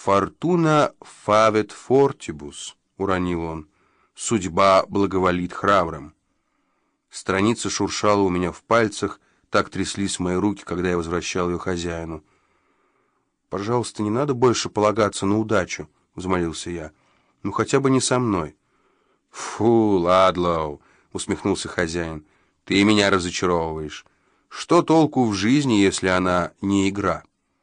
«Фортуна фавет фортибус», — уронил он. «Судьба благоволит храбрым». Страница шуршала у меня в пальцах, так тряслись мои руки, когда я возвращал ее хозяину. «Пожалуйста, не надо больше полагаться на удачу», — взмолился я. «Ну, хотя бы не со мной». «Фу, Ладлоу», — усмехнулся хозяин, — «ты меня разочаровываешь. Что толку в жизни, если она не игра?»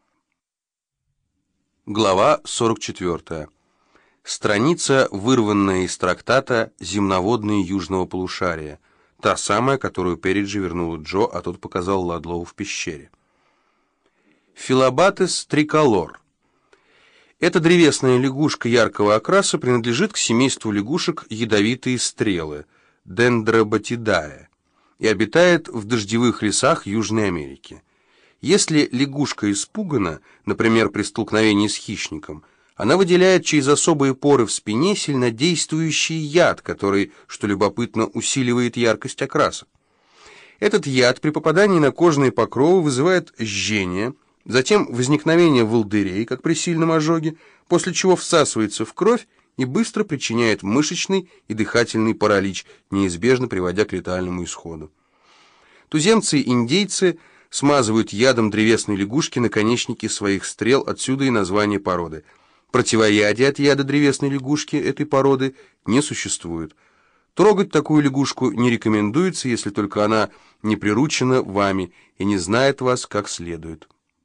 Глава 44. Страница, вырванная из трактата «Земноводные южного полушария». Та самая, которую Перриджи вернула Джо, а тот показал Ладлоу в пещере. Филобатес триколор. Эта древесная лягушка яркого окраса принадлежит к семейству лягушек ядовитые стрелы, Dendrobatidæ, и обитает в дождевых лесах Южной Америки. Если лягушка испугана, например, при столкновении с хищником, она выделяет через особые поры в спине сильнодействующий яд, который, что любопытно, усиливает яркость окраса. Этот яд при попадании на кожные покровы вызывает жжение, затем возникновение волдырей, как при сильном ожоге, после чего всасывается в кровь и быстро причиняет мышечный и дыхательный паралич, неизбежно приводя к летальному исходу. Туземцы и индейцы смазывают ядом древесной лягушки наконечники своих стрел, отсюда и название породы. Противоядия от яда древесной лягушки этой породы не существует. Трогать такую лягушку не рекомендуется, если только она не приручена вами и не знает вас как следует.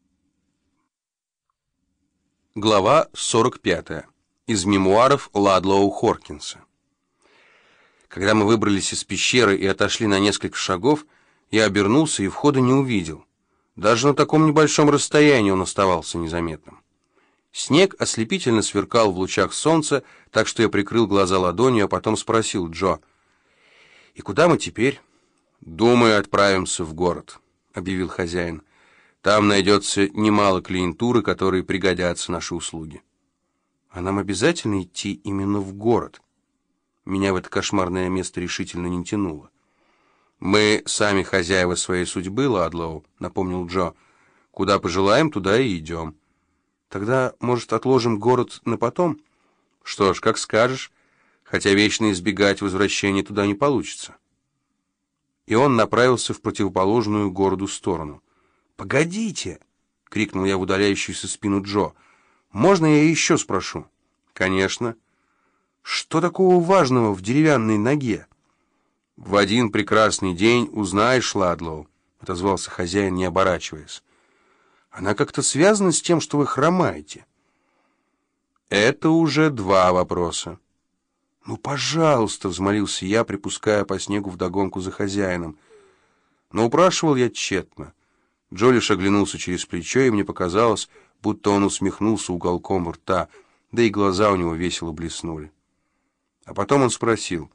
Глава 45. Из мемуаров Ладлоу Хоркинса. Когда мы выбрались из пещеры и отошли на несколько шагов, я обернулся и входа не увидел. Даже на таком небольшом расстоянии он оставался незаметным. Снег ослепительно сверкал в лучах солнца, так что я прикрыл глаза ладонью, а потом спросил Джо: «И куда мы теперь?» «Думаю, отправимся в город», — объявил хозяин. «Там найдется немало клиентуры, которой пригодятся наши услуги». «А нам обязательно идти именно в город?» Меня в это кошмарное место решительно не тянуло. «Мы сами хозяева своей судьбы, Ладлоу», — напомнил Джо. «Куда пожелаем, туда и идем». «Тогда, может, отложим город на потом?» «Что ж, как скажешь, хотя вечно избегать возвращения туда не получится». И он направился в противоположную городу сторону. «Погодите!» — крикнул я в удаляющуюся спину Джо. «Можно я еще спрошу?» «Конечно». «Что такого важного в деревянной ноге?» «В один прекрасный день узнаешь, Ладлоу», — отозвался хозяин, не оборачиваясь. «Она как-то связана с тем, что вы хромаете?» «Это уже два вопроса». «Ну, пожалуйста», — взмолился я, припуская по снегу вдогонку за хозяином. Но упрашивал я тщетно. Джо лишь оглянулся через плечо, и мне показалось, будто он усмехнулся уголком рта, да и глаза у него весело блеснули. А потом он спросил: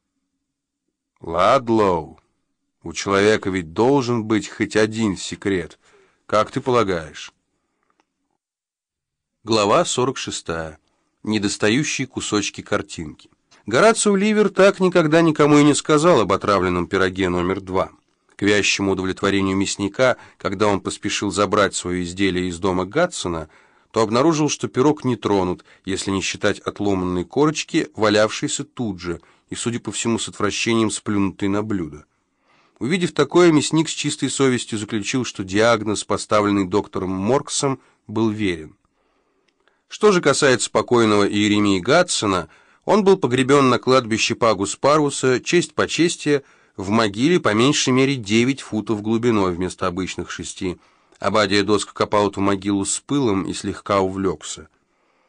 «Ладлоу, у человека ведь должен быть хоть один секрет. Как ты полагаешь?» Глава 46. Недостающие кусочки картинки. Горацио Ливер так никогда никому и не сказал об отравленном пироге номер 2. К вящему удовлетворению мясника, когда он поспешил забрать свое изделие из дома Гатсона, то обнаружил, что пирог не тронут, если не считать отломанной корочки, валявшейся тут же, и, судя по всему, с отвращением сплюнутой на блюдо. Увидев такое, мясник с чистой совестью заключил, что диагноз, поставленный доктором Морксом, был верен. Что же касается покойного Иеремии Гатсона, он был погребен на кладбище Пагус Парвуса, честь по чести, в могиле по меньшей мере 9 футов глубиной вместо обычных 6. Аббадия Доска копал эту могилу с пылом и слегка увлекся.